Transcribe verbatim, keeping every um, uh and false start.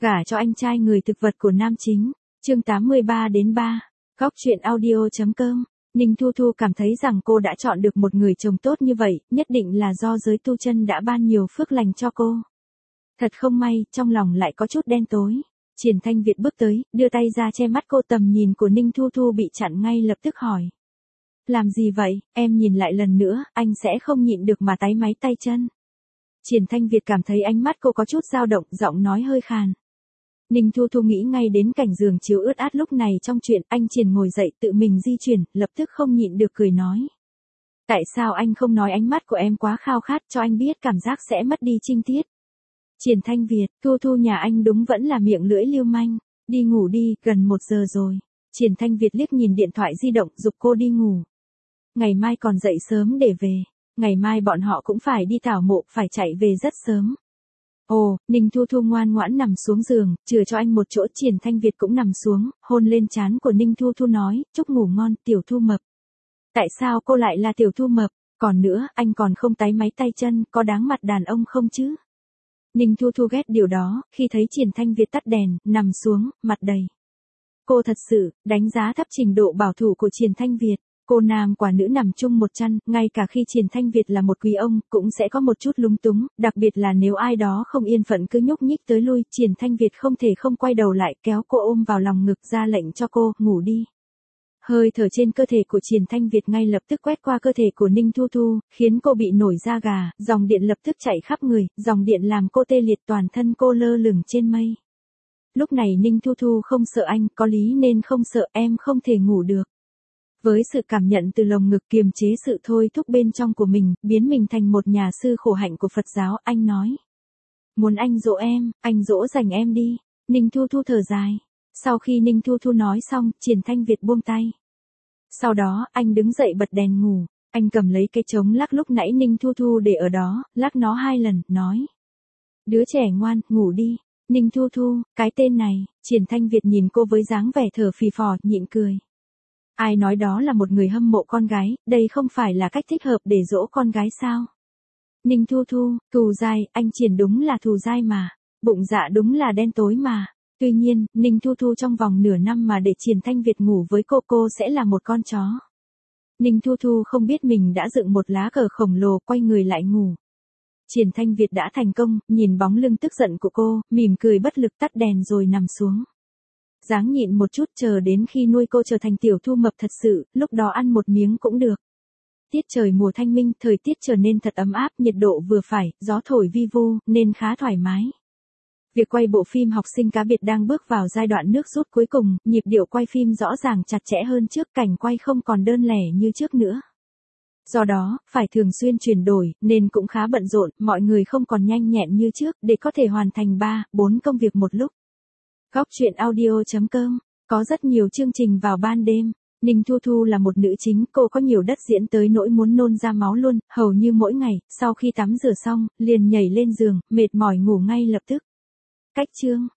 Gả cho anh trai người thực vật của nam chính. Chương tám mươi ba đến ba. Góc truyện audio.com. Ninh Thu Thu cảm thấy rằng cô đã chọn được một người chồng tốt như vậy, nhất định là do giới tu chân đã ban nhiều phước lành cho cô. Thật không may, trong lòng lại có chút đen tối. Triển Thanh Việt bước tới, đưa tay ra che mắt cô, tầm nhìn của Ninh Thu Thu bị chặn ngay lập tức hỏi. Làm gì vậy, em nhìn lại lần nữa, anh sẽ không nhịn được mà táy máy tay chân. Triển Thanh Việt cảm thấy ánh mắt cô có chút dao động, giọng nói hơi khàn. Ninh Thu Thu nghĩ ngay đến cảnh giường chiếu ướt át lúc này trong chuyện, anh Triển ngồi dậy tự mình di chuyển, lập tức không nhịn được cười nói. Tại sao anh không nói, ánh mắt của em quá khao khát, cho anh biết cảm giác sẽ mất đi trinh tiết. Triển Thanh Việt, Thu Thu nhà anh đúng vẫn là miệng lưỡi lưu manh, đi ngủ đi, gần một giờ rồi. Triển Thanh Việt liếc nhìn điện thoại di động, giục cô đi ngủ. Ngày mai còn dậy sớm để về, ngày mai bọn họ cũng phải đi tảo mộ, phải chạy về rất sớm. Ồ, Ninh Thu Thu ngoan ngoãn nằm xuống giường, chừa cho anh một chỗ. Triển Thanh Việt cũng nằm xuống, hôn lên trán của Ninh Thu Thu nói, chúc ngủ ngon, Tiểu Thu mập. Tại sao cô lại là Tiểu Thu mập, còn nữa, anh còn không táy máy tay chân, có đáng mặt đàn ông không chứ? Ninh Thu Thu ghét điều đó, khi thấy Triển Thanh Việt tắt đèn, nằm xuống, mặt đầy. Cô thật sự, đánh giá thấp trình độ bảo thủ của Triển Thanh Việt. Cô nam quả nữ nằm chung một chăn, ngay cả khi Triển Thanh Việt là một quý ông, cũng sẽ có một chút lúng túng, đặc biệt là nếu ai đó không yên phận cứ nhúc nhích tới lui, Triển Thanh Việt không thể không quay đầu lại, kéo cô ôm vào lòng ngực, ra lệnh cho cô, ngủ đi. Hơi thở trên cơ thể của Triển Thanh Việt ngay lập tức quét qua cơ thể của Ninh Thu Thu, khiến cô bị nổi da gà, dòng điện lập tức chạy khắp người, dòng điện làm cô tê liệt, toàn thân cô lơ lửng trên mây. Lúc này Ninh Thu Thu không sợ anh, có lý nên không sợ, em không thể ngủ được. Với sự cảm nhận từ lồng ngực kiềm chế sự thôi thúc bên trong của mình, biến mình thành một nhà sư khổ hạnh của Phật giáo, anh nói. Muốn anh dỗ em, anh dỗ dành em đi. Ninh Thu Thu thở dài. Sau khi Ninh Thu Thu nói xong, Triển Thanh Việt buông tay. Sau đó, anh đứng dậy bật đèn ngủ, anh cầm lấy cái trống lắc lúc nãy Ninh Thu Thu để ở đó, lắc nó hai lần, nói. Đứa trẻ ngoan, ngủ đi. Ninh Thu Thu, cái tên này. Triển Thanh Việt nhìn cô với dáng vẻ thở phì phò, nhịn cười. Ai nói đó là một người hâm mộ con gái, đây không phải là cách thích hợp để dỗ con gái sao? Ninh Thu Thu, thù dai, anh Triển đúng là thù dai mà. Bụng dạ đúng là đen tối mà. Tuy nhiên, Ninh Thu Thu trong vòng nửa năm mà để Triển Thanh Việt ngủ với cô, cô sẽ là một con chó. Ninh Thu Thu không biết mình đã dựng một lá cờ khổng lồ, quay người lại ngủ. Triển Thanh Việt đã thành công, nhìn bóng lưng tức giận của cô, mỉm cười bất lực tắt đèn rồi nằm xuống. Ráng nhịn một chút, chờ đến khi nuôi cô trở thành Tiểu Thu mập thật sự, lúc đó ăn một miếng cũng được. Tiết trời mùa thanh minh, thời tiết trở nên thật ấm áp, nhiệt độ vừa phải, gió thổi vi vu, nên khá thoải mái. Việc quay bộ phim Học sinh cá biệt đang bước vào giai đoạn nước rút cuối cùng, nhịp điệu quay phim rõ ràng chặt chẽ hơn trước, cảnh quay không còn đơn lẻ như trước nữa. Do đó, phải thường xuyên chuyển đổi, nên cũng khá bận rộn, mọi người không còn nhanh nhẹn như trước, để có thể hoàn thành ba, bốn công việc một lúc. Góc truyện audio.com, có rất nhiều chương trình vào ban đêm. Ninh Thu Thu là một nữ chính, cô có nhiều đất diễn tới nỗi muốn nôn ra máu luôn, hầu như mỗi ngày, sau khi tắm rửa xong, liền nhảy lên giường, mệt mỏi ngủ ngay lập tức. Cách chương